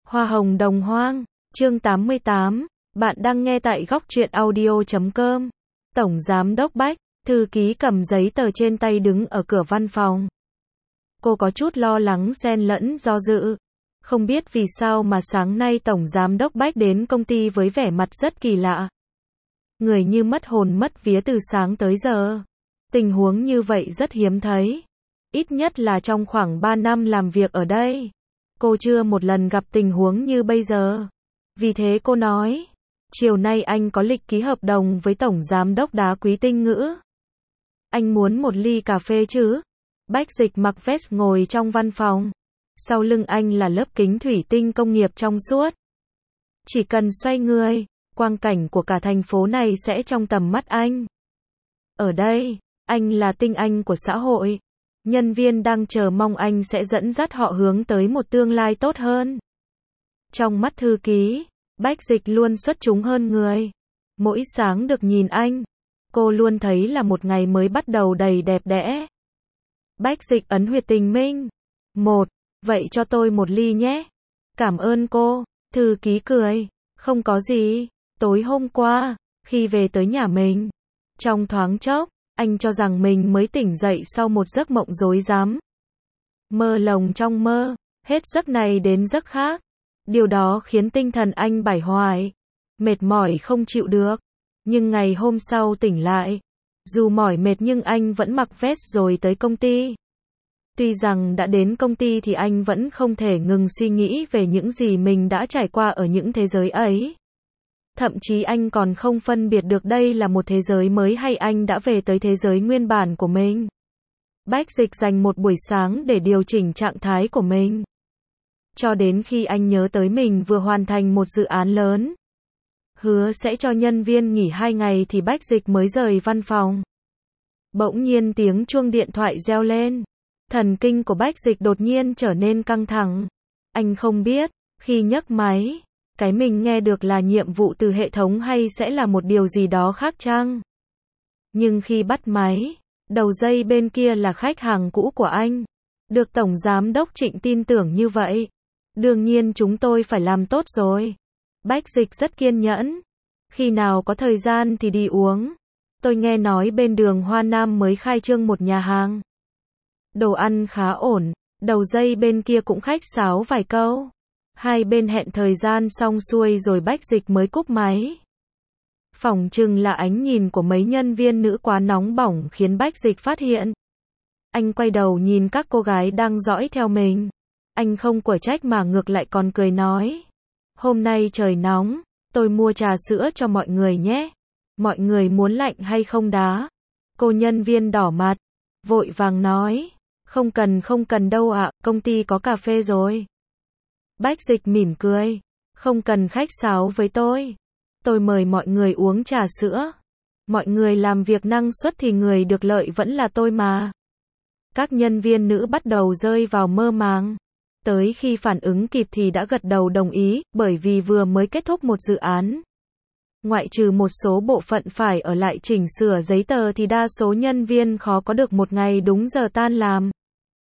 Hoa hồng đồng hoang, chương 88, bạn đang nghe tại góc truyện audio.com. Tổng Giám đốc Bách, thư ký cầm giấy tờ trên tay đứng ở cửa văn phòng. Cô có chút lo lắng xen lẫn do dự. Không biết vì sao mà sáng nay Tổng Giám đốc Bách đến công ty với vẻ mặt rất kỳ lạ. Người như mất hồn mất vía từ sáng tới giờ. Tình huống như vậy rất hiếm thấy. Ít nhất là trong khoảng 3 năm làm việc ở đây. Cô chưa một lần gặp tình huống như bây giờ. Vì thế cô nói, chiều nay anh có lịch ký hợp đồng với Tổng Giám đốc Đá Quý Tinh Ngữ. Anh muốn một ly cà phê chứ? Bách Dịch mặc vest ngồi trong văn phòng. Sau lưng anh là lớp kính thủy tinh công nghiệp trong suốt. Chỉ cần xoay người, quang cảnh của cả thành phố này sẽ trong tầm mắt anh. Ở đây, anh là tinh anh của xã hội. Nhân viên đang chờ mong anh sẽ dẫn dắt họ hướng tới một tương lai tốt hơn. Trong mắt thư ký, Bách Dịch luôn xuất chúng hơn người. Mỗi sáng được nhìn anh, cô luôn thấy là một ngày mới bắt đầu đầy đẹp đẽ. Bách Dịch ấn huyệt tình minh. Vậy cho tôi một ly nhé. Cảm ơn cô. Thư ký cười. Không có gì. Tối hôm qua, khi về tới nhà mình, trong thoáng chốc, anh cho rằng mình mới tỉnh dậy sau một giấc mộng rối rắm. Mơ lồng trong mơ, hết giấc này đến giấc khác. Điều đó khiến tinh thần anh bải hoài, mệt mỏi không chịu được. Nhưng ngày hôm sau tỉnh lại, dù mỏi mệt nhưng anh vẫn mặc vest rồi tới công ty. Tuy rằng đã đến công ty thì anh vẫn không thể ngừng suy nghĩ về những gì mình đã trải qua ở những thế giới ấy. Thậm chí anh còn không phân biệt được đây là một thế giới mới hay anh đã về tới thế giới nguyên bản của mình. Bách Dịch dành một buổi sáng để điều chỉnh trạng thái của mình. Cho đến khi anh nhớ tới mình vừa hoàn thành một dự án lớn. Hứa sẽ cho nhân viên nghỉ 2 ngày thì Bách Dịch mới rời văn phòng. Bỗng nhiên tiếng chuông điện thoại reo lên. Thần kinh của Bách Dịch đột nhiên trở nên căng thẳng. Anh không biết, khi nhấc máy, cái mình nghe được là nhiệm vụ từ hệ thống hay sẽ là một điều gì đó khác chăng? Nhưng khi bắt máy, đầu dây bên kia là khách hàng cũ của anh. Được Tổng Giám đốc Trịnh tin tưởng như vậy. Đương nhiên chúng tôi phải làm tốt rồi. Bách Dịch rất kiên nhẫn. Khi nào có thời gian thì đi uống. Tôi nghe nói bên đường Hoa Nam mới khai trương một nhà hàng. Đồ ăn khá ổn. Đầu dây bên kia cũng khách sáo vài câu. Hai bên hẹn thời gian xong xuôi rồi Bách Dịch mới cúp máy. Phỏng chừng là ánh nhìn của mấy nhân viên nữ quá nóng bỏng khiến Bách Dịch phát hiện. Anh quay đầu nhìn các cô gái đang dõi theo mình. Anh không quở trách mà ngược lại còn cười nói. Hôm nay trời nóng, tôi mua trà sữa cho mọi người nhé. Mọi người muốn lạnh hay không đá? Cô nhân viên đỏ mặt, vội vàng nói. Không cần đâu ạ, công ty có cà phê rồi. Bách Dịch mỉm cười. Không cần khách sáo với tôi. Tôi mời mọi người uống trà sữa. Mọi người làm việc năng suất thì người được lợi vẫn là tôi mà. Các nhân viên nữ bắt đầu rơi vào mơ màng. Tới khi phản ứng kịp thì đã gật đầu đồng ý, bởi vì vừa mới kết thúc một dự án. Ngoại trừ một số bộ phận phải ở lại chỉnh sửa giấy tờ thì đa số nhân viên khó có được một ngày đúng giờ tan làm.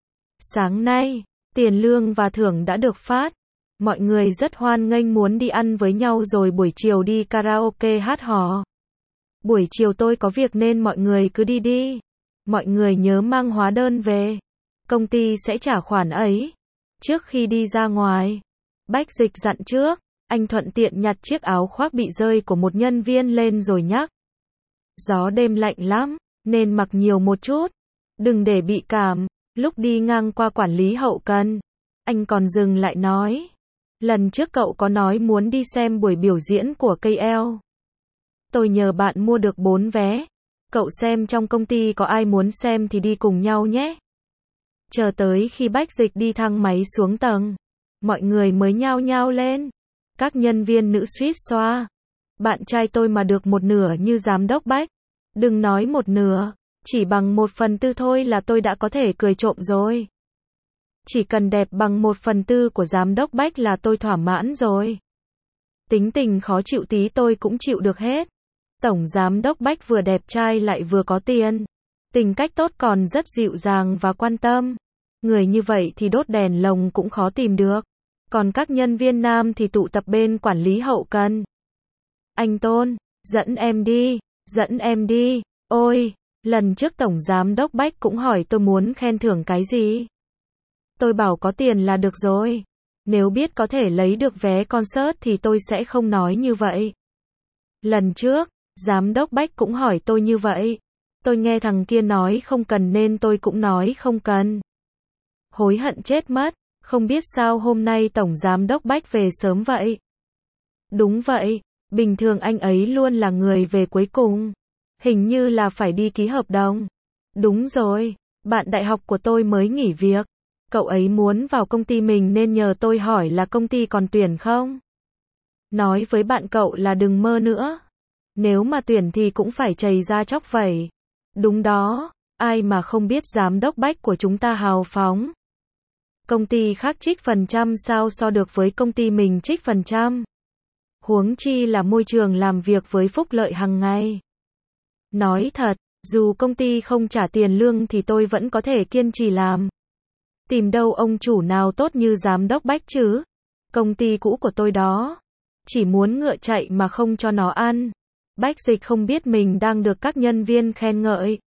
Sáng nay, tiền lương và thưởng đã được phát. Mọi người rất hoan nghênh muốn đi ăn với nhau rồi buổi chiều đi karaoke hát hò. Buổi chiều tôi có việc nên mọi người cứ đi đi. Mọi người nhớ mang hóa đơn về. Công ty sẽ trả khoản ấy. Trước khi đi ra ngoài, Bách Dịch dặn trước, anh thuận tiện nhặt chiếc áo khoác bị rơi của một nhân viên lên rồi nhắc. Gió đêm lạnh lắm, nên mặc nhiều một chút. Đừng để bị cảm. Lúc đi ngang qua quản lý hậu cần, anh còn dừng lại nói. Lần trước cậu có nói muốn đi xem buổi biểu diễn của KL. Tôi nhờ bạn mua được 4 vé. Cậu xem trong công ty có ai muốn xem thì đi cùng nhau nhé. Chờ tới khi Bách Dịch đi thang máy xuống tầng, mọi người mới nhao nhao lên. Các nhân viên nữ suýt xoa. Bạn trai tôi mà được một nửa như giám đốc Bách. Đừng nói một nửa, chỉ bằng 1/4 thôi là tôi đã có thể cười trộm rồi. Chỉ cần đẹp bằng 1/4 của giám đốc Bách là tôi thỏa mãn rồi. Tính tình khó chịu tí tôi cũng chịu được hết. Tổng Giám đốc Bách vừa đẹp trai lại vừa có tiền. Tính cách tốt còn rất dịu dàng và quan tâm. Người như vậy thì đốt đèn lồng cũng khó tìm được. Còn các nhân viên nam thì tụ tập bên quản lý hậu cần. Anh Tôn, dẫn em đi, dẫn em đi. Ôi, lần trước Tổng Giám Đốc Bách cũng hỏi tôi muốn khen thưởng cái gì. Tôi bảo có tiền là được rồi. Nếu biết có thể lấy được vé concert thì tôi sẽ không nói như vậy. Lần trước, Giám Đốc Bách cũng hỏi tôi như vậy. Tôi nghe thằng kia nói không cần nên tôi cũng nói không cần. Hối hận chết mất, không biết sao hôm nay Tổng Giám Đốc Bách về sớm vậy. Đúng vậy, bình thường anh ấy luôn là người về cuối cùng. Hình như là phải đi ký hợp đồng. Đúng rồi, bạn đại học của tôi mới nghỉ việc. Cậu ấy muốn vào công ty mình nên nhờ tôi hỏi là công ty còn tuyển không? Nói với bạn cậu là đừng mơ nữa. Nếu mà tuyển thì cũng phải chầy ra chóc vẩy. Đúng đó, ai mà không biết Giám Đốc Bách của chúng ta hào phóng. Công ty khác trích phần trăm sao so được với công ty mình trích phần trăm. Huống chi là môi trường làm việc với phúc lợi hàng ngày. Nói thật, dù công ty không trả tiền lương thì tôi vẫn có thể kiên trì làm. Tìm đâu ông chủ nào tốt như Giám Đốc Bách chứ. Công ty cũ của tôi đó. Chỉ muốn ngựa chạy mà không cho nó ăn. Bách Dịch không biết mình đang được các nhân viên khen ngợi.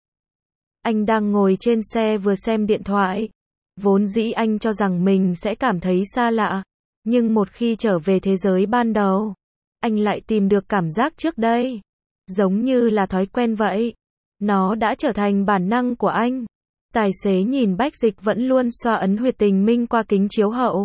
Anh đang ngồi trên xe vừa xem điện thoại. Vốn dĩ anh cho rằng mình sẽ cảm thấy xa lạ. Nhưng một khi trở về thế giới ban đầu, anh lại tìm được cảm giác trước đây. Giống như là thói quen vậy. Nó đã trở thành bản năng của anh. Tài xế nhìn Bách Dịch vẫn luôn xoa ấn huyệt tình minh qua kính chiếu hậu.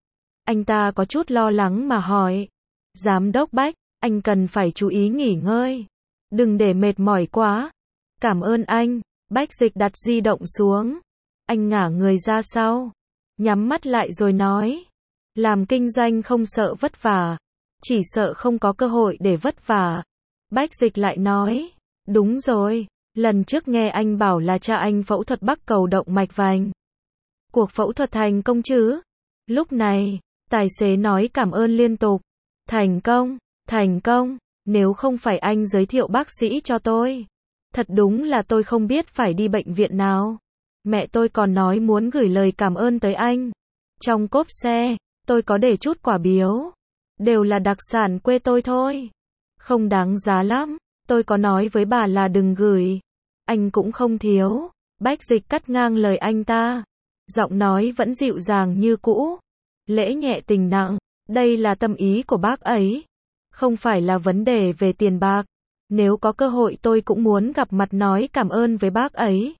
Anh ta có chút lo lắng mà hỏi. Giám Đốc Bách, anh cần phải chú ý nghỉ ngơi. Đừng để mệt mỏi quá. Cảm ơn anh. Bách Dịch đặt di động xuống. Anh ngả người ra sau. Nhắm mắt lại rồi nói. Làm kinh doanh không sợ vất vả. Chỉ sợ không có cơ hội để vất vả. Bách Dịch lại nói. Đúng rồi. Lần trước nghe anh bảo là cha anh phẫu thuật bắc cầu động mạch vành. Cuộc phẫu thuật thành công chứ? Lúc này, tài xế nói cảm ơn liên tục. Thành công, thành công. Nếu không phải anh giới thiệu bác sĩ cho tôi. Thật đúng là tôi không biết phải đi bệnh viện nào. Mẹ tôi còn nói muốn gửi lời cảm ơn tới anh. Trong cốp xe, tôi có để chút quả biếu. Đều là đặc sản quê tôi thôi. Không đáng giá lắm. Tôi có nói với bà là đừng gửi. Anh cũng không thiếu. Bách Dịch cắt ngang lời anh ta. Giọng nói vẫn dịu dàng như cũ. Lễ nhẹ tình nặng. Đây là tâm ý của bác ấy. Không phải là vấn đề về tiền bạc. Nếu có cơ hội tôi cũng muốn gặp mặt nói cảm ơn với bác ấy.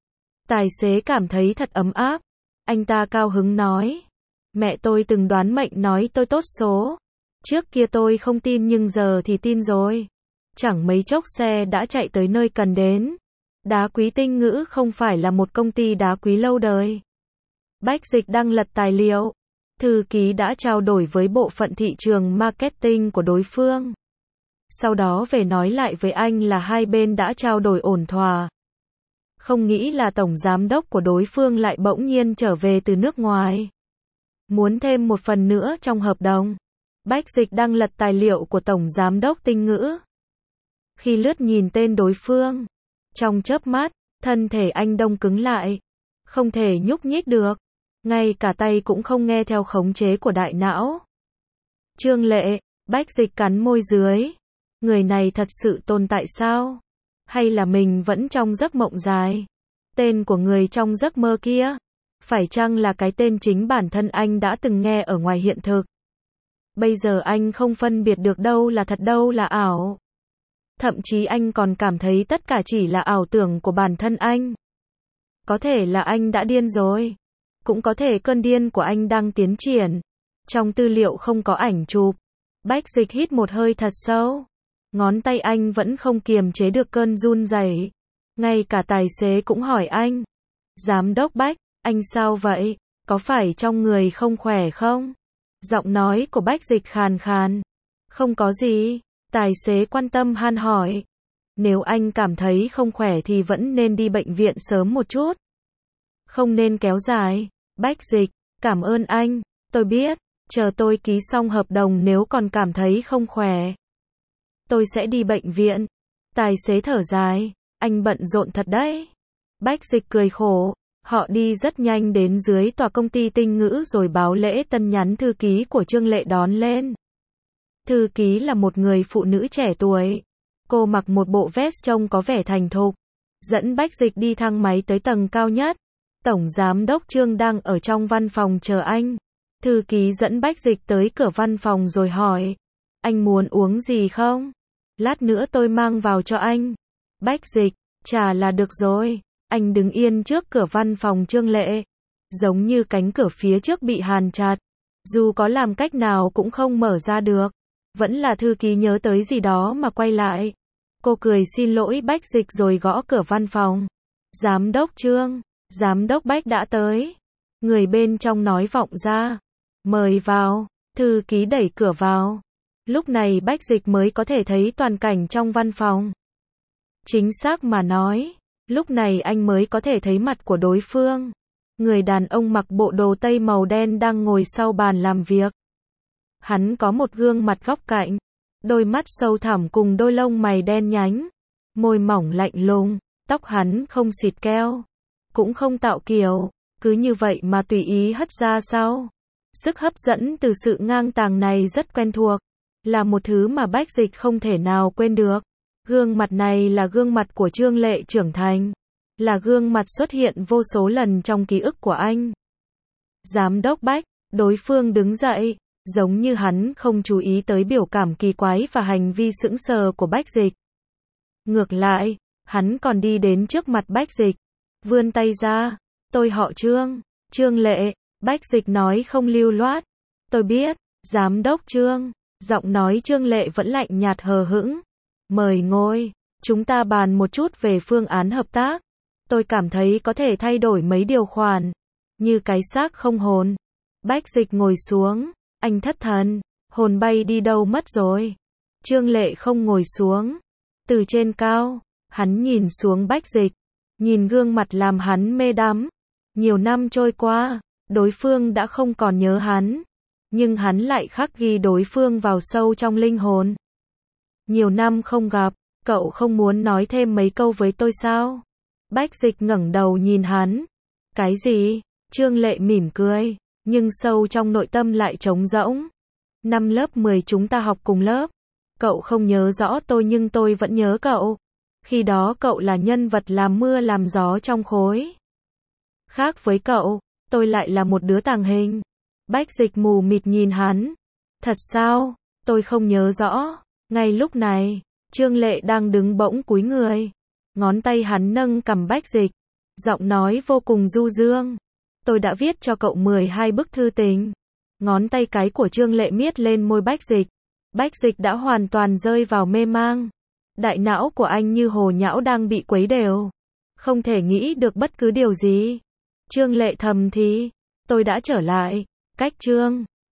Tài xế cảm thấy thật ấm áp. Anh ta cao hứng nói. Mẹ tôi từng đoán mệnh nói tôi tốt số. Trước kia tôi không tin nhưng giờ thì tin rồi. Chẳng mấy chốc xe đã chạy tới nơi cần đến. Đá quý Tinh Ngữ không phải là một công ty đá quý lâu đời. Bách Dịch đang lật tài liệu. Thư ký đã trao đổi với bộ phận thị trường marketing của đối phương. Sau đó về nói lại với anh là hai bên đã trao đổi ổn thỏa. Không nghĩ là tổng giám đốc của đối phương lại bỗng nhiên trở về từ nước ngoài. Muốn thêm một phần nữa trong hợp đồng. Bách Dịch đang lật tài liệu của tổng giám đốc Tinh Ngữ. Khi lướt nhìn tên đối phương, trong chớp mắt, thân thể anh đông cứng lại. Không thể nhúc nhích được. Ngay cả tay cũng không nghe theo khống chế của đại não. Trương Lệ, Bách Dịch cắn môi dưới. Người này thật sự tồn tại sao? Hay là mình vẫn trong giấc mộng dài? Tên của người trong giấc mơ kia, phải chăng là cái tên chính bản thân anh đã từng nghe ở ngoài hiện thực? Bây giờ anh không phân biệt được đâu là thật đâu là ảo. Thậm chí anh còn cảm thấy tất cả chỉ là ảo tưởng của bản thân anh. Có thể là anh đã điên rồi. Cũng có thể cơn điên của anh đang tiến triển. Trong tư liệu không có ảnh chụp. Bách Dịch hít một hơi thật sâu. Ngón tay anh vẫn không kiềm chế được cơn run rẩy. Ngay cả tài xế cũng hỏi anh. Giám đốc Bách, anh sao vậy? Có phải trong người không khỏe không? Giọng nói của Bách Dịch khàn khàn. Không có gì. Tài xế quan tâm han hỏi. Nếu anh cảm thấy không khỏe thì vẫn nên đi bệnh viện sớm một chút. Không nên kéo dài. Bách Dịch, cảm ơn anh. Tôi biết. Chờ tôi ký xong hợp đồng nếu còn cảm thấy không khỏe. Tôi sẽ đi bệnh viện. Tài xế thở dài. Anh bận rộn thật đấy. Bách Dịch cười khổ. Họ đi rất nhanh đến dưới tòa công ty Tinh Ngữ rồi báo lễ tân nhắn thư ký của Trương Lệ đón lên. Thư ký là một người phụ nữ trẻ tuổi. Cô mặc một bộ vest trông có vẻ thành thục. Dẫn Bách Dịch đi thang máy tới tầng cao nhất. Tổng giám đốc Trương đang ở trong văn phòng chờ anh. Thư ký dẫn Bách Dịch tới cửa văn phòng rồi hỏi. Anh muốn uống gì không? Lát nữa tôi mang vào cho anh. Bách Dịch, trà là được rồi. Anh đứng yên trước cửa văn phòng Trương Lệ. Giống như cánh cửa phía trước bị hàn chặt. Dù có làm cách nào cũng không mở ra được. Vẫn là thư ký nhớ tới gì đó mà quay lại. Cô cười xin lỗi Bách Dịch rồi gõ cửa văn phòng. Giám đốc Trương, giám đốc Bách đã tới. Người bên trong nói vọng ra. Mời vào. Thư ký đẩy cửa vào. Lúc này Bách Dịch mới có thể thấy toàn cảnh trong văn phòng. Chính xác mà nói, lúc này anh mới có thể thấy mặt của đối phương. Người đàn ông mặc bộ đồ tây màu đen đang ngồi sau bàn làm việc. Hắn có một gương mặt góc cạnh, đôi mắt sâu thẳm cùng đôi lông mày đen nhánh, môi mỏng lạnh lùng, tóc hắn không xịt keo, cũng không tạo kiểu, cứ như vậy mà tùy ý hất ra sau. Sức hấp dẫn từ sự ngang tàng này rất quen thuộc, là một thứ mà Bách Dịch không thể nào quên được. Gương mặt này là gương mặt của Trương Lệ trưởng thành, là gương mặt xuất hiện vô số lần trong ký ức của anh. Giám đốc Bách, đối phương đứng dậy, giống như hắn không chú ý tới biểu cảm kỳ quái và hành vi sững sờ của Bách Dịch. Ngược lại, hắn còn đi đến trước mặt Bách Dịch, vươn tay ra, tôi họ Trương, Trương Lệ. Bách Dịch nói không lưu loát, tôi biết, giám đốc Trương. Giọng nói Trương Lệ vẫn lạnh nhạt hờ hững. Mời ngồi, chúng ta bàn một chút về phương án hợp tác. Tôi cảm thấy có thể thay đổi mấy điều khoản, như cái xác không hồn. Bách Dịch ngồi xuống, anh thất thần, hồn bay đi đâu mất rồi. Trương Lệ không ngồi xuống. Từ trên cao, hắn nhìn xuống Bách Dịch, nhìn gương mặt làm hắn mê đắm. Nhiều năm trôi qua, đối phương đã không còn nhớ hắn, nhưng hắn lại khắc ghi đối phương vào sâu trong linh hồn. Nhiều năm không gặp, cậu không muốn nói thêm mấy câu với tôi sao? Bách Dịch ngẩng đầu nhìn hắn. Cái gì? Trương Lệ mỉm cười, nhưng sâu trong nội tâm lại trống rỗng. Năm lớp 10 chúng ta học cùng lớp. Cậu không nhớ rõ tôi nhưng tôi vẫn nhớ cậu. Khi đó cậu là nhân vật làm mưa làm gió trong khối. Khác với cậu, tôi lại là một đứa tàng hình. Bách Dịch mù mịt nhìn hắn. Thật sao? Tôi không nhớ rõ. Ngay lúc này, Trương Lệ đang đứng bỗng cúi người. Ngón tay hắn nâng cằm Bách Dịch. Giọng nói vô cùng du dương. Tôi đã viết cho cậu 12 bức thư tình. Ngón tay cái của Trương Lệ miết lên môi Bách Dịch. Bách Dịch đã hoàn toàn rơi vào mê mang. Đại não của anh như hồ nhão đang bị quấy đều. Không thể nghĩ được bất cứ điều gì. Trương Lệ thầm thì. Tôi đã trở lại. Cách Trương.